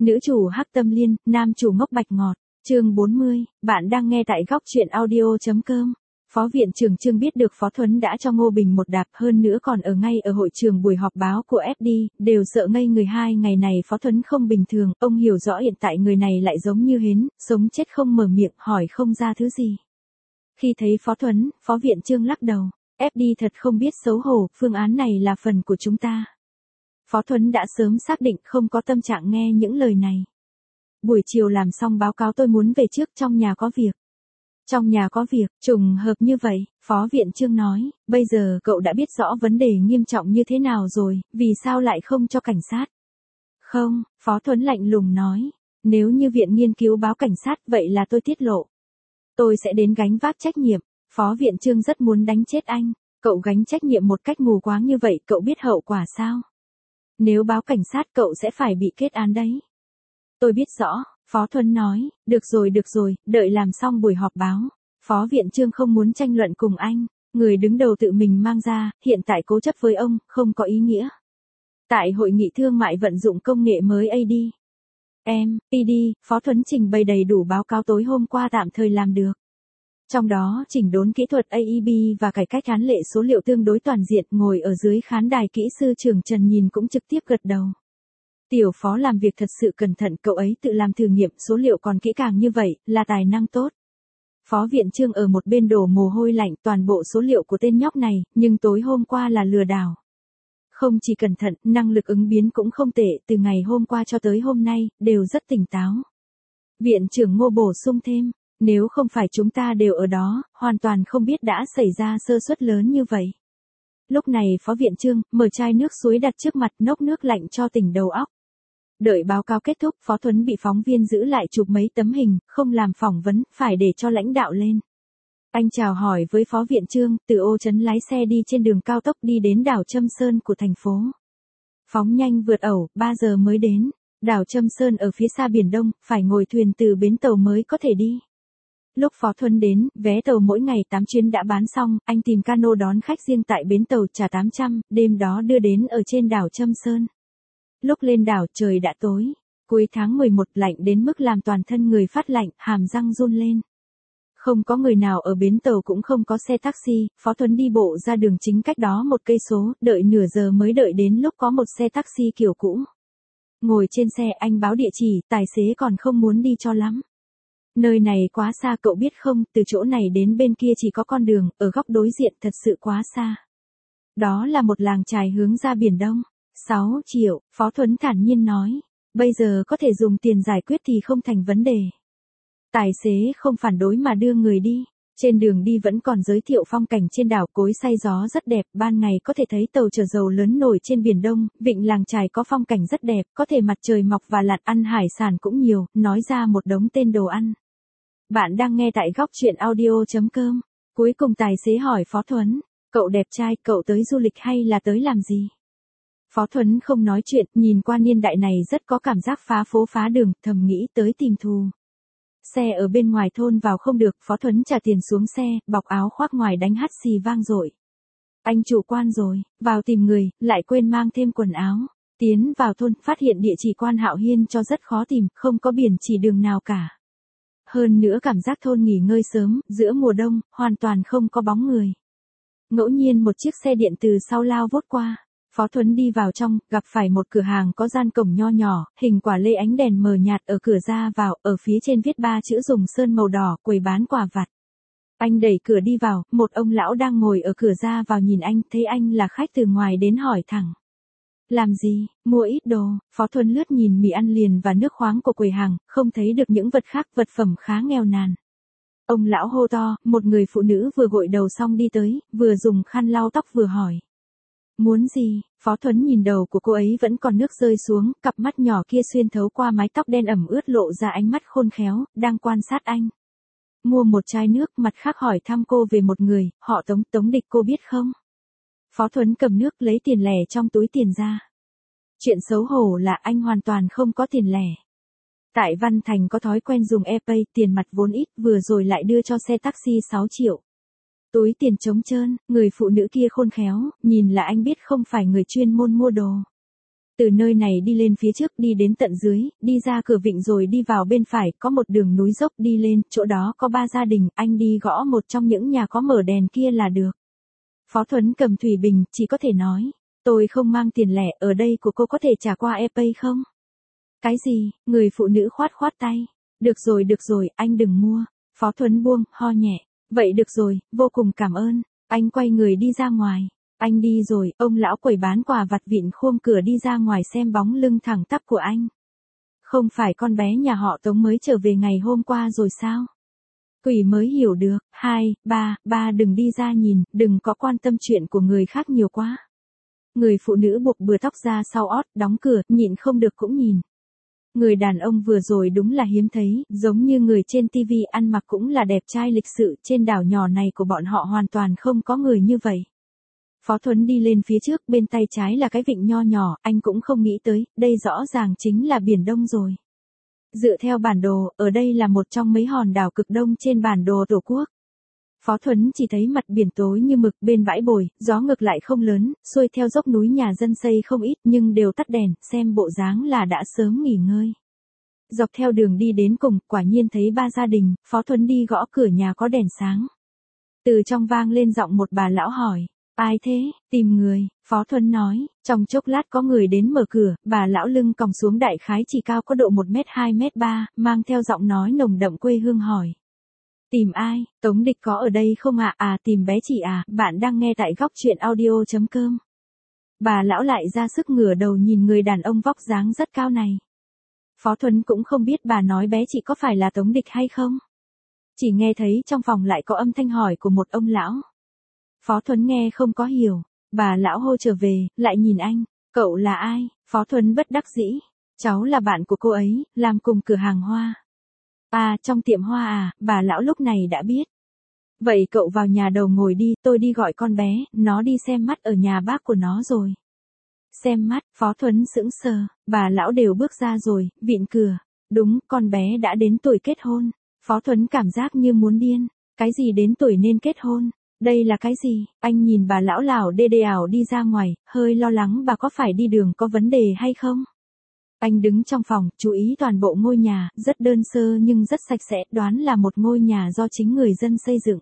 Nữ chủ hắc tâm liên, nam chủ ngốc bạch ngọt. Chương 40, bạn đang nghe tại góc truyện audio.com. Phó viện trưởng Trương biết được Phó Thuấn đã cho Ngô Bình một đạp, hơn nữa còn ở ngay ở hội trường buổi họp báo của FD, đều sợ ngây người. 2 ngày này Phó Thuấn không bình thường, ông hiểu rõ hiện tại người này lại giống như hến, sống chết không mở miệng, hỏi không ra thứ gì. Khi thấy Phó Thuấn, Phó viện Trương lắc đầu, FD thật không biết xấu hổ, phương án này là phần của chúng ta. Phó Thuấn đã sớm xác định không có tâm trạng nghe những lời này. Buổi chiều làm xong báo cáo tôi muốn về trước, trong nhà có việc. Trong nhà có việc, trùng hợp như vậy, Phó viện Trương nói, bây giờ cậu đã biết rõ vấn đề nghiêm trọng như thế nào rồi, vì sao lại không cho cảnh sát? Không, Phó Thuấn lạnh lùng nói, nếu như viện nghiên cứu báo cảnh sát vậy là tôi tiết lộ. Tôi sẽ đến gánh vác trách nhiệm. Phó viện Trương rất muốn đánh chết anh, cậu gánh trách nhiệm một cách mù quáng như vậy, cậu biết hậu quả sao? Nếu báo cảnh sát cậu sẽ phải bị kết án đấy. Tôi biết rõ, Phó Thuấn nói, được rồi, đợi làm xong buổi họp báo. Phó viện Trương không muốn tranh luận cùng anh, người đứng đầu tự mình mang ra, hiện tại cố chấp với ông, không có ý nghĩa. Tại hội nghị thương mại vận dụng công nghệ mới PD, Phó Thuấn trình bày đầy đủ báo cáo tối hôm qua tạm thời làm được. Trong đó, chỉnh đốn kỹ thuật AEB và cải cách án lệ số liệu tương đối toàn diện. Ngồi ở dưới khán đài kỹ sư trưởng Trần nhìn cũng trực tiếp gật đầu. Tiểu Phó làm việc thật sự cẩn thận, cậu ấy tự làm thử nghiệm số liệu còn kỹ càng như vậy, là tài năng tốt. Phó viện Trương ở một bên đổ mồ hôi lạnh, toàn bộ số liệu của tên nhóc này, nhưng tối hôm qua là lừa đảo. Không chỉ cẩn thận, năng lực ứng biến cũng không tệ, từ ngày hôm qua cho tới hôm nay, đều rất tỉnh táo. Viện trưởng Ngô bổ sung thêm, nếu không phải chúng ta đều ở đó, hoàn toàn không biết đã xảy ra sơ suất lớn như vậy. Lúc này Phó viện Trương, mở chai nước suối đặt trước mặt, nốc nước lạnh cho tỉnh đầu óc. Đợi báo cáo kết thúc, Phó Thuấn bị phóng viên giữ lại chụp mấy tấm hình, không làm phỏng vấn, phải để cho lãnh đạo lên. Anh chào hỏi với Phó viện Trương, từ Ô Trấn lái xe đi trên đường cao tốc đi đến đảo Trâm Sơn của thành phố. Phóng nhanh vượt ẩu, 3 giờ mới đến. Đảo Trâm Sơn ở phía xa Biển Đông, phải ngồi thuyền từ bến tàu mới có thể đi. Lúc Phó Thuấn đến, vé tàu mỗi ngày 8 chuyến đã bán xong, anh tìm cano đón khách riêng tại bến tàu trả 800, đêm đó đưa đến ở trên đảo Trâm Sơn. Lúc lên đảo trời đã tối, cuối tháng 11 lạnh đến mức làm toàn thân người phát lạnh, hàm răng run lên. Không có người nào ở bến tàu cũng không có xe taxi, Phó Thuấn đi bộ ra đường chính cách đó 1 cây số, đợi nửa giờ mới đợi đến lúc có một xe taxi kiểu cũ. Ngồi trên xe anh báo địa chỉ, tài xế còn không muốn đi cho lắm. Nơi này quá xa cậu biết không, từ chỗ này đến bên kia chỉ có con đường, ở góc đối diện thật sự quá xa. Đó là một làng chài hướng ra Biển Đông. 6 triệu, Phó Thuấn thản nhiên nói. Bây giờ có thể dùng tiền giải quyết thì không thành vấn đề. Tài xế không phản đối mà đưa người đi. Trên đường đi vẫn còn giới thiệu phong cảnh trên đảo, cối xay gió rất đẹp, ban ngày có thể thấy tàu chở dầu lớn nổi trên Biển Đông, vịnh làng chài có phong cảnh rất đẹp, có thể mặt trời mọc và lặn, ăn hải sản cũng nhiều, nói ra một đống tên đồ ăn. Bạn đang nghe tại góc truyện audio.com. Cuối cùng tài xế hỏi Phó Thuấn, cậu đẹp trai, cậu tới du lịch hay là tới làm gì? Phó Thuấn không nói chuyện, nhìn qua niên đại này rất có cảm giác phá phố phá đường, thầm nghĩ tới tìm thù. Xe ở bên ngoài thôn vào không được, Phó Thuấn trả tiền xuống xe, bọc áo khoác ngoài đánh hắt xì vang dội. Anh chủ quan rồi, vào tìm người, lại quên mang thêm quần áo. Tiến vào thôn, phát hiện địa chỉ quan Hạo Hiên cho rất khó tìm, không có biển chỉ đường nào cả. Hơn nữa cảm giác thôn nghỉ ngơi sớm, giữa mùa đông, hoàn toàn không có bóng người. Ngẫu nhiên một chiếc xe điện từ sau lao vút qua. Phó Thuấn đi vào trong, gặp phải một cửa hàng có gian cổng nho nhỏ, hình quả lê ánh đèn mờ nhạt ở cửa ra vào, ở phía trên viết 3 chữ dùng sơn màu đỏ, quầy bán quà vặt. Anh đẩy cửa đi vào, một ông lão đang ngồi ở cửa ra vào nhìn anh, thấy anh là khách từ ngoài đến hỏi thẳng. Làm gì, mua ít đồ, Phó Thuấn lướt nhìn mì ăn liền và nước khoáng của quầy hàng, không thấy được những vật khác, vật phẩm khá nghèo nàn. Ông lão hô to, một người phụ nữ vừa gội đầu xong đi tới, vừa dùng khăn lau tóc vừa hỏi. Muốn gì? Phó Thuấn nhìn đầu của cô ấy vẫn còn nước rơi xuống, cặp mắt nhỏ kia xuyên thấu qua mái tóc đen ẩm ướt lộ ra ánh mắt khôn khéo, đang quan sát anh. Mua một chai nước, mặt khác hỏi thăm cô về một người, họ Tống Địch cô biết không? Phó Thuấn cầm nước lấy tiền lẻ trong túi tiền ra. Chuyện xấu hổ là anh hoàn toàn không có tiền lẻ. Tại Văn Thành có thói quen dùng ePay, tiền mặt vốn ít, vừa rồi lại đưa cho xe taxi 6 triệu. Túi tiền trống trơn, người phụ nữ kia khôn khéo, nhìn là anh biết không phải người chuyên môn mua đồ. Từ nơi này đi lên phía trước đi đến tận dưới, đi ra cửa vịnh rồi đi vào bên phải, có một đường núi dốc đi lên, chỗ đó có 3 gia đình, anh đi gõ một trong những nhà có mở đèn kia là được. Phó Thuấn cầm thủy bình, chỉ có thể nói, tôi không mang tiền lẻ, ở đây của cô có thể trả qua ePay không? Cái gì? Người phụ nữ khoát khoát tay. Được rồi, anh đừng mua. Phó Thuấn buông, ho nhẹ. Vậy được rồi, vô cùng cảm ơn. Anh quay người đi ra ngoài. Anh đi rồi, ông lão quầy bán quà vặt vịn khum cửa đi ra ngoài xem bóng lưng thẳng tắp của anh. Không phải con bé nhà họ Tống mới trở về ngày hôm qua rồi sao? Quỷ mới hiểu được. 2, 3 đừng đi ra nhìn, đừng có quan tâm chuyện của người khác nhiều quá. Người phụ nữ buộc bừa tóc ra sau ót, đóng cửa, nhịn không được cũng nhìn. Người đàn ông vừa rồi đúng là hiếm thấy, giống như người trên TV ăn mặc cũng là đẹp trai lịch sự, trên đảo nhỏ này của bọn họ hoàn toàn không có người như vậy. Phó Thuấn đi lên phía trước, bên tay trái là cái vịnh nho nhỏ, anh cũng không nghĩ tới, đây rõ ràng chính là Biển Đông rồi. Dựa theo bản đồ, ở đây là một trong mấy hòn đảo cực đông trên bản đồ Tổ quốc. Phó Thuấn chỉ thấy mặt biển tối như mực bên bãi bồi, gió ngược lại không lớn, xuôi theo dốc núi nhà dân xây không ít nhưng đều tắt đèn, xem bộ dáng là đã sớm nghỉ ngơi. Dọc theo đường đi đến cùng, quả nhiên thấy 3 gia đình, Phó Thuấn đi gõ cửa nhà có đèn sáng. Từ trong vang lên giọng một bà lão hỏi, ai thế, tìm người, Phó Thuấn nói, trong chốc lát có người đến mở cửa, bà lão lưng còng xuống đại khái chỉ cao có độ 1m2m3, mang theo giọng nói nồng đậm quê hương hỏi. Tìm ai, Tống Địch có ở đây không ạ? Tìm bé chị à, bạn đang nghe tại góc truyện audio.com. Bà lão lại ra sức ngửa đầu nhìn người đàn ông vóc dáng rất cao này. Phó Thuấn cũng không biết bà nói bé chị có phải là Tống Địch hay không. Chỉ nghe thấy trong phòng lại có âm thanh hỏi của một ông lão. Phó Thuấn nghe không có hiểu, bà lão hô trở về, lại nhìn anh, cậu là ai? Phó Thuấn bất đắc dĩ, cháu là bạn của cô ấy, làm cùng cửa hàng hoa. Trong tiệm hoa à, bà lão lúc này đã biết. Vậy cậu vào nhà đầu ngồi đi, tôi đi gọi con bé, nó đi xem mắt ở nhà bác của nó rồi. Xem mắt, Phó Thuấn sững sờ, bà lão đều bước ra rồi, vịn cửa. Đúng, con bé đã đến tuổi kết hôn. Phó Thuấn cảm giác như muốn điên. Cái gì đến tuổi nên kết hôn? Đây là cái gì? Anh nhìn bà lão lảo đê đê ảo đi ra ngoài, hơi lo lắng bà có phải đi đường có vấn đề hay không? Anh đứng trong phòng, chú ý toàn bộ ngôi nhà, rất đơn sơ nhưng rất sạch sẽ, đoán là một ngôi nhà do chính người dân xây dựng.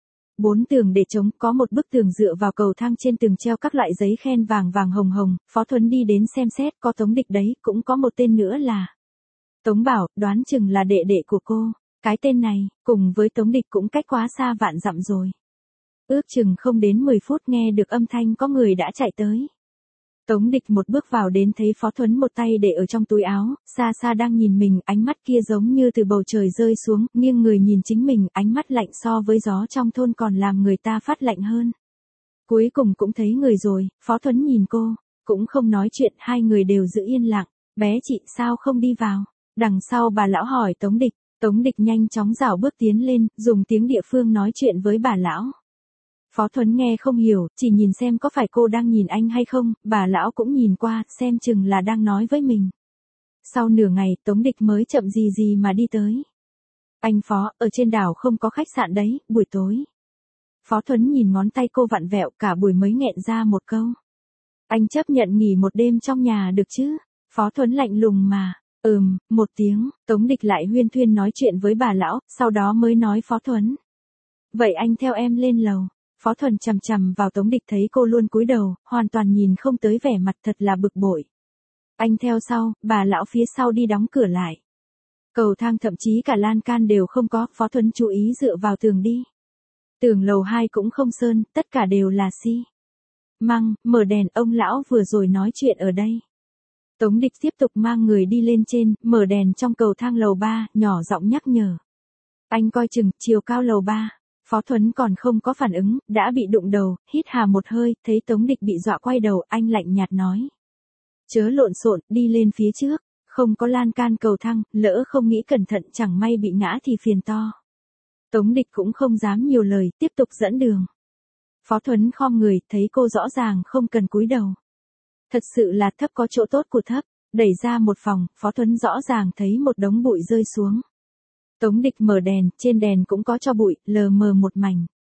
4 tường để trống, có một bức tường dựa vào cầu thang, trên tường treo các loại giấy khen vàng vàng hồng hồng. Phó Thuấn đi đến xem xét, có Tống Địch đấy, cũng có một tên nữa là Tống Bảo, đoán chừng là đệ đệ của cô. Cái tên này, cùng với Tống Địch cũng cách quá xa vạn dặm rồi. Ước chừng không đến 10 phút nghe được âm thanh có người đã chạy tới. Tống Địch một bước vào đến thấy Phó Thuấn một tay để ở trong túi áo, xa xa đang nhìn mình, ánh mắt kia giống như từ bầu trời rơi xuống, nghiêng người nhìn chính mình, ánh mắt lạnh so với gió trong thôn còn làm người ta phát lạnh hơn. Cuối cùng cũng thấy người rồi, Phó Thuấn nhìn cô, cũng không nói chuyện, hai người đều giữ yên lặng. Bé chị sao không đi vào? Đằng sau bà lão hỏi Tống Địch, Tống Địch nhanh chóng rảo bước tiến lên, dùng tiếng địa phương nói chuyện với bà lão. Phó Thuấn nghe không hiểu, chỉ nhìn xem có phải cô đang nhìn anh hay không, bà lão cũng nhìn qua, xem chừng là đang nói với mình. Sau nửa ngày, Tống Địch mới chậm gì gì mà đi tới. Anh Phó, ở trên đảo không có khách sạn đấy, buổi tối. Phó Thuấn nhìn ngón tay cô vặn vẹo, cả buổi mới nghẹn ra một câu. Anh chấp nhận nghỉ một đêm trong nhà được chứ? Phó Thuấn lạnh lùng mà. Một tiếng, Tống Địch lại huyên thuyên nói chuyện với bà lão, sau đó mới nói Phó Thuấn. Vậy anh theo em lên lầu. Phó Thuần chằm chằm vào Tống Địch thấy cô luôn cúi đầu, hoàn toàn nhìn không tới vẻ mặt, thật là bực bội. Anh theo sau, bà lão phía sau đi đóng cửa lại. Cầu thang thậm chí cả lan can đều không có, Phó Thuần chú ý dựa vào tường đi. Tường lầu 2 cũng không sơn, tất cả đều là xi măng, mở đèn, ông lão vừa rồi nói chuyện ở đây. Tống Địch tiếp tục mang người đi lên trên, mở đèn trong cầu thang lầu 3, nhỏ giọng nhắc nhở. Anh coi chừng, chiều cao lầu 3. Phó Thuấn còn không có phản ứng, đã bị đụng đầu, hít hà một hơi, thấy Tống Địch bị dọa quay đầu, anh lạnh nhạt nói. Chớ lộn xộn, đi lên phía trước, không có lan can cầu thang, lỡ không nghĩ cẩn thận chẳng may bị ngã thì phiền to. Tống Địch cũng không dám nhiều lời, tiếp tục dẫn đường. Phó Thuấn khom người, thấy cô rõ ràng không cần cúi đầu. Thật sự là thấp có chỗ tốt của thấp, đẩy ra một phòng, Phó Thuấn rõ ràng thấy một đống bụi rơi xuống. Tống Địch mở đèn, trên đèn cũng có tro bụi, lờ mờ một mảnh.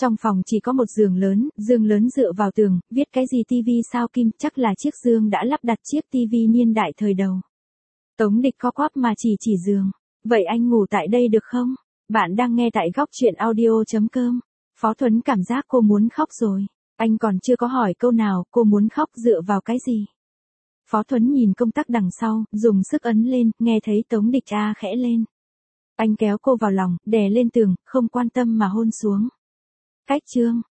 Trong phòng chỉ có một giường lớn dựa vào tường, viết cái gì tivi sao kim, chắc là chiếc giường đã lắp đặt chiếc tivi niên đại thời đầu. Tống Địch co quắp mà chỉ giường. Vậy anh ngủ tại đây được không? Bạn đang nghe tại góc chuyện audio.com. Phó Thuấn cảm giác cô muốn khóc rồi. Anh còn chưa có hỏi câu nào, cô muốn khóc dựa vào cái gì? Phó Thuấn nhìn công tắc đằng sau, dùng sức ấn lên, nghe thấy Tống Địch khẽ lên. Anh kéo cô vào lòng, đè lên tường, không quan tâm mà hôn xuống. Cách chương